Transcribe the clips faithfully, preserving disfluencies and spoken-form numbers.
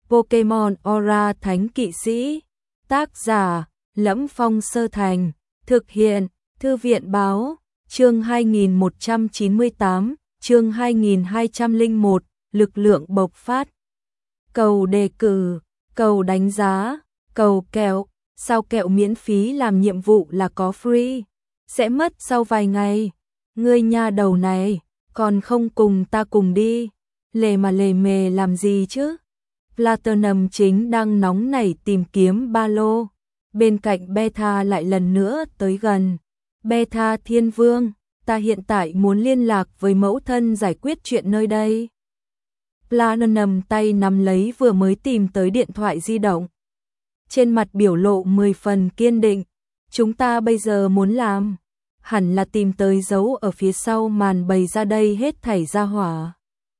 Pokemon Aura Thánh Kỵ Sĩ. Tác giả Lẫm Phong Sơ Thành. Thực hiện Thư viện Báo. Chương hai nghìn một trăm chín mươi tám, chương hai nghìn hai trăm lẻ một, lực lượng bộc phát. Cầu đề cử, cầu đánh giá, cầu kẹo, sao kẹo miễn phí làm nhiệm vụ là có free, sẽ mất sau vài ngày. Ngươi nha đầu này, còn không cùng ta cùng đi, lề mà lề mề làm gì chứ? Platinum chính đang nóng nảy tìm kiếm ba lô, bên cạnh Beta lại lần nữa tới gần. Beta Thiên Vương, ta hiện tại muốn liên lạc với mẫu thân giải quyết chuyện nơi đây. Platinum tay nắm lấy vừa mới tìm tới điện thoại di động. Trên mặt biểu lộ mười phần kiên định. Chúng ta bây giờ muốn làm, hẳn là tìm tới dấu ở phía sau màn bày ra đây hết thảy ra hỏa.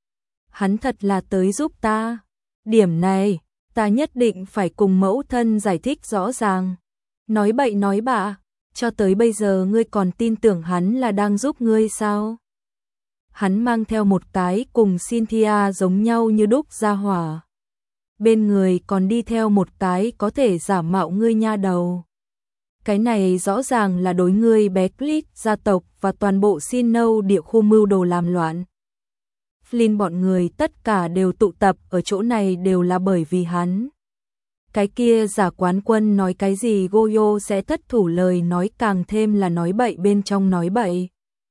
Hắn thật là tới giúp ta. Điểm này, ta nhất định phải cùng mẫu thân giải thích rõ ràng. Nói bậy nói bạ, cho tới bây giờ ngươi còn tin tưởng hắn là đang giúp ngươi sao? Hắn mang theo một cái cùng Cynthia giống nhau như đúc ra hỏa. Bên người còn đi theo một cái có thể giả mạo ngươi nha đầu. Cái này rõ ràng là đối ngươi bé Click gia tộc và toàn bộ Sinnoh địa khu mưu đồ làm loạn. Flynn bọn người tất cả đều tụ tập ở chỗ này đều là bởi vì hắn. Cái kia giả quán quân nói cái gì Goyo sẽ thất thủ, lời nói càng thêm là nói bậy bên trong nói bậy.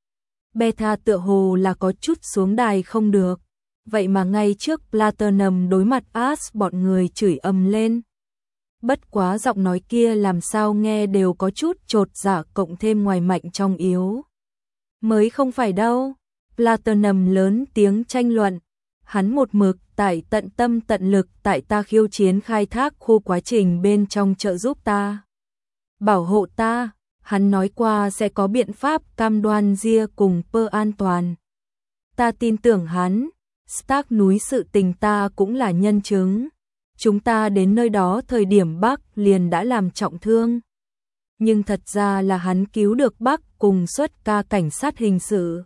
Beta tựa hồ là có chút xuống đài không được. Vậy mà ngay trước Platinum đối mặt Ash bọn người chửi ầm lên. Bất quá giọng nói kia làm sao nghe đều có chút chột dạ, cộng thêm ngoài mạnh trong yếu. Mới không phải đâu. Platinum lớn tiếng tranh luận. Hắn một mực tại tận tâm tận lực tại ta khiêu chiến khai thác khu quá trình bên trong trợ giúp ta. Bảo hộ ta. Hắn nói qua sẽ có biện pháp cam đoan Ria cùng Pearl an toàn. Ta tin tưởng hắn. Stark núi sự tình ta cũng là nhân chứng. Chúng ta đến nơi đó thời điểm Bắc liền đã làm trọng thương. Nhưng thật ra là hắn cứu được Bắc cùng xuất ca cảnh sát hình sự.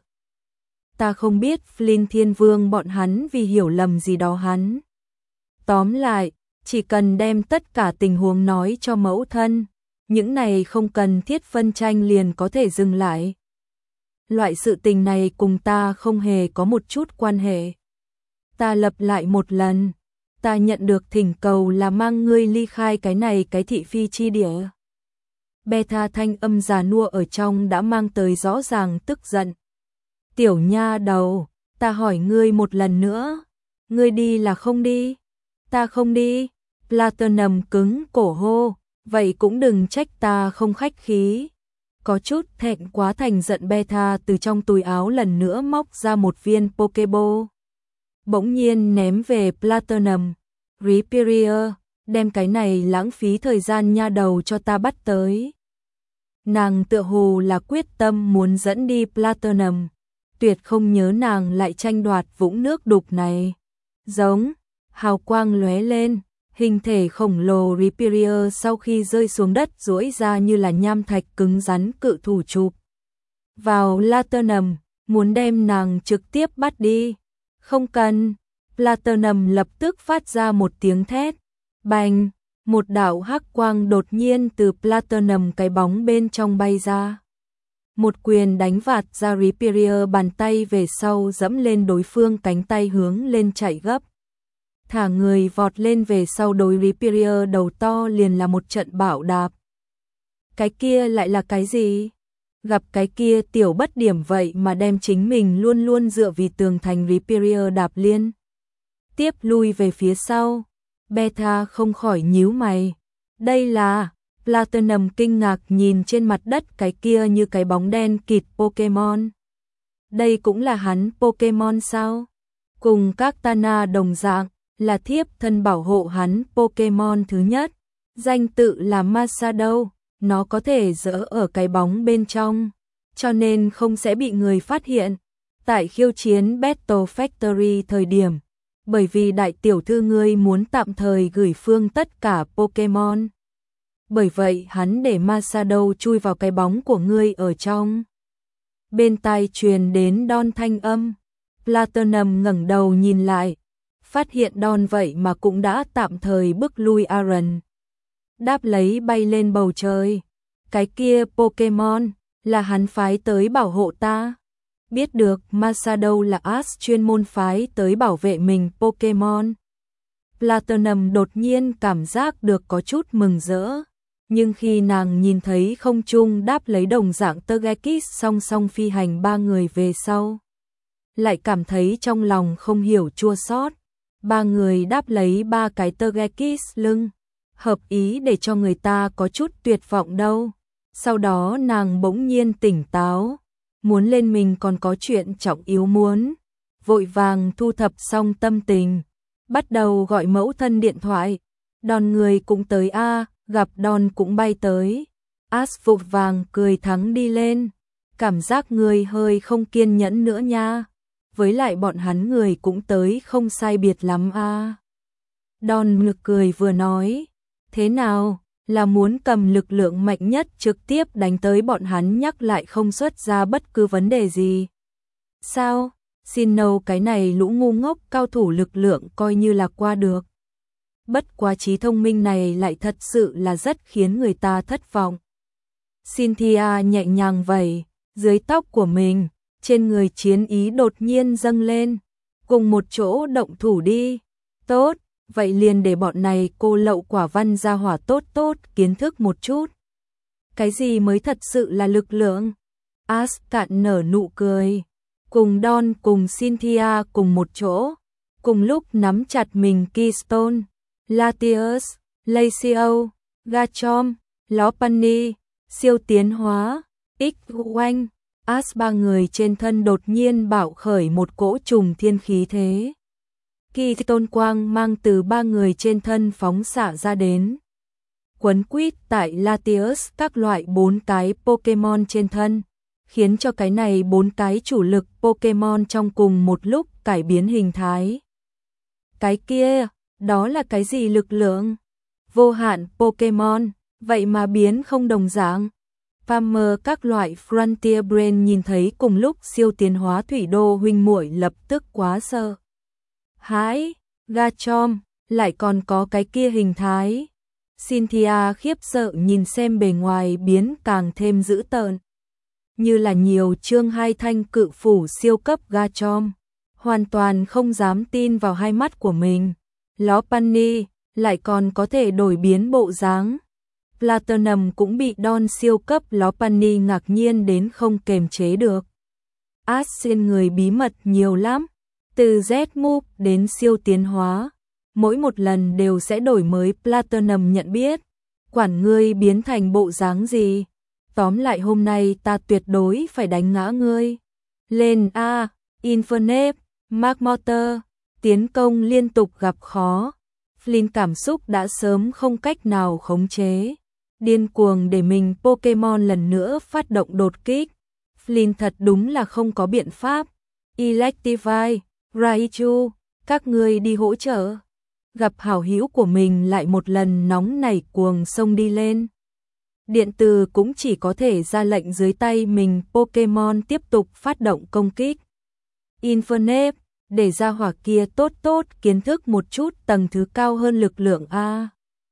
Ta không biết Flynn Thiên Vương bọn hắn vì hiểu lầm gì đó hắn. Tóm lại, chỉ cần đem tất cả tình huống nói cho mẫu thân, những này không cần thiết phân tranh liền có thể dừng lại. Loại sự tình này cùng ta không hề có một chút quan hệ. Ta lặp lại một lần, ta nhận được thỉnh cầu là mang ngươi ly khai cái này cái thị phi chi địa. Beta thanh âm già nua ở trong đã mang tới rõ ràng tức giận. Tiểu nha đầu, ta hỏi ngươi một lần nữa, ngươi đi là không đi? Ta không đi. Platinum cứng cổ hô, vậy cũng đừng trách ta không khách khí. Có chút thẹn quá thành giận, Beta từ trong túi áo lần nữa móc ra một viên Pokeball. Bỗng nhiên ném về Platinum. Rhyperior, đem cái này lãng phí thời gian nha đầu cho ta bắt tới. Nàng tựa hồ là quyết tâm muốn dẫn đi Platinum. Tuyệt không nhớ nàng lại tranh đoạt vũng nước đục này. Giống, hào quang lóe lên, hình thể khổng lồ Rhyperior sau khi rơi xuống đất duỗi ra như là nham thạch cứng rắn cự thủ chụp vào Platinum, muốn đem nàng trực tiếp bắt đi. Không cần. Platinum lập tức phát ra một tiếng thét. Bành, một đạo hắc quang đột nhiên từ Platinum cái bóng bên trong bay ra. Một quyền đánh vạt ra Rhyperior bàn tay về sau dẫm lên đối phương cánh tay hướng lên chạy gấp. Thả người vọt lên về sau đối Rhyperior đầu to liền là một trận bạo đạp. Cái kia lại là cái gì? Gặp cái kia tiểu bất điểm vậy mà đem chính mình luôn luôn dựa vì tường thành Rhyperior đạp liên tiếp lui về phía sau. Beta không khỏi nhíu mày. Đây là... Platinum kinh ngạc nhìn trên mặt đất cái kia như cái bóng đen kịt Pokemon. Đây cũng là hắn Pokemon sao? Cùng các Tana đồng dạng, là thiếp thân bảo hộ hắn Pokemon thứ nhất. Danh tự là Masadow, nó có thể dỡ ở cái bóng bên trong, cho nên không sẽ bị người phát hiện. Tại khiêu chiến Battle Factory thời điểm, bởi vì đại tiểu thư ngươi muốn tạm thời gửi phương tất cả Pokemon. Bởi vậy hắn để Masadow chui vào cái bóng của ngươi ở trong. Bên tai truyền đến Don thanh âm. Platinum ngẩng đầu nhìn lại. phát hiện Don vậy mà cũng đã tạm thời bức lui Aaron. Đáp lấy bay lên bầu trời. Cái kia Pokemon, là hắn phái tới bảo hộ ta. Biết được Masato là Ash chuyên môn phái tới bảo vệ mình Pokemon. Platinum đột nhiên cảm giác được có chút mừng rỡ. Nhưng khi nàng nhìn thấy không trung đáp lấy đồng dạng Togekiss song song phi hành ba người về sau, lại cảm thấy trong lòng không hiểu chua xót. Ba người đáp lấy ba cái Togekiss lưng, hợp ý để cho người ta có chút tuyệt vọng đâu. Sau đó nàng bỗng nhiên tỉnh táo, muốn lên mình còn có chuyện trọng yếu muốn. Vội vàng thu thập xong tâm tình, bắt đầu gọi mẫu thân điện thoại. Đòn người cũng tới a, gặp Don cũng bay tới. Ash vội vàng cười thắng đi lên. Cảm giác người hơi không kiên nhẫn nữa nha. Với lại bọn hắn người cũng tới không sai biệt lắm a. Don ngực cười vừa nói, thế nào, là muốn cầm lực lượng mạnh nhất trực tiếp đánh tới bọn hắn nhắc lại không xuất ra bất cứ vấn đề gì. Sao, xin nâu cái này lũ ngu ngốc cao thủ lực lượng coi như là qua được. Bất quá trí thông minh này lại thật sự là rất khiến người ta thất vọng. Cynthia nhẹ nhàng vẩy dưới tóc của mình, trên người chiến ý đột nhiên dâng lên. Cùng một chỗ động thủ đi. Tốt, vậy liền để bọn này cô lậu quả văn ra hỏa tốt tốt kiến thức một chút. Cái gì mới thật sự là lực lượng? Ash cạn nở nụ cười. Cùng Don cùng Cynthia cùng một chỗ, cùng lúc nắm chặt mình Keystone, Latios, Lacio, Garchomp, Lopunny, siêu tiến hóa, X-Oanh. Ash ba người trên thân đột nhiên bạo khởi một cỗ trùng thiên khí thế. Keystone quang mang từ ba người trên thân phóng xạ ra đến. Quấn quýt tại Latios các loại bốn cái Pokemon trên thân, khiến cho cái này bốn cái chủ lực Pokemon trong cùng một lúc cải biến hình thái. Cái kia, đó là cái gì lực lượng? Vô hạn Pokemon, vậy mà biến không đồng dạng. Farmer các loại Frontier Brain nhìn thấy cùng lúc siêu tiến hóa thủy đô huynh muội lập tức quá sợ hãi. Garchomp lại còn có cái kia hình thái. Cynthia khiếp sợ nhìn xem bề ngoài biến càng thêm dữ tợn, như là nhiều chương hai thanh cự phủ siêu cấp Garchomp, hoàn toàn không dám tin vào hai mắt của mình. Lopunny lại còn có thể đổi biến bộ dáng. Platinum cũng bị Don siêu cấp Lopunny ngạc nhiên đến không kềm chế được. Ash trên người bí mật nhiều lắm, từ Z-Move đến siêu tiến hóa, mỗi một lần đều sẽ đổi mới. Platinum nhận biết, quản ngươi biến thành bộ dáng gì. Tóm lại hôm nay ta tuyệt đối phải đánh ngã ngươi. Lên a, Infernape, Magmortar, tiến công liên tục gặp khó. Flynn cảm xúc đã sớm không cách nào khống chế, điên cuồng để mình Pokemon lần nữa phát động đột kích. Flynn thật đúng là không có biện pháp. Electivire, Raichu, các ngươi đi hỗ trợ. Gặp hảo hữu của mình lại một lần nóng nảy cuồng xông đi lên. Điện từ cũng chỉ có thể ra lệnh dưới tay mình Pokemon tiếp tục phát động công kích. Infernape, để ra hỏa kia tốt tốt kiến thức một chút tầng thứ cao hơn lực lượng a.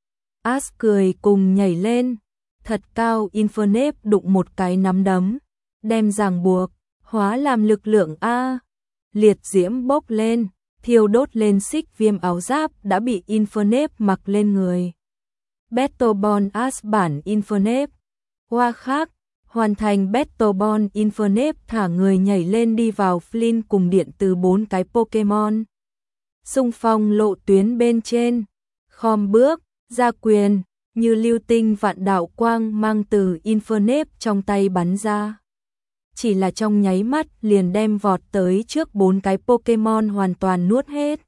Ash cười cùng nhảy lên, thật cao. Infernape đụng một cái nắm đấm, đem ràng buộc, hóa làm lực lượng a. Liệt diễm bốc lên, thiêu đốt lên xích viêm áo giáp đã bị Infernape mặc lên người. Battleborn Ash bản Infernape. Hoa khác, hoàn thành Battleborn Infernape thả người nhảy lên đi vào Flynn cùng điện từ bốn cái Pokemon. Xung phong lộ tuyến bên trên, khom bước, ra quyền, như lưu tinh vạn đạo quang mang từ Infernape trong tay bắn ra. Chỉ là trong nháy mắt liền đem vọt tới trước bốn cái Pokemon hoàn toàn nuốt hết.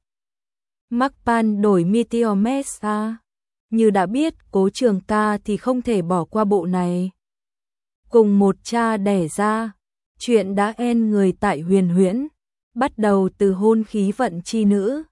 Magpan đổi Meteor Mash a. Như đã biết Cố Trường Ca thì không thể bỏ qua bộ này. Cùng một cha đẻ ra, chuyện đã en người tại Huyền Huyễn, bắt đầu từ hôn khí vận chi nữ,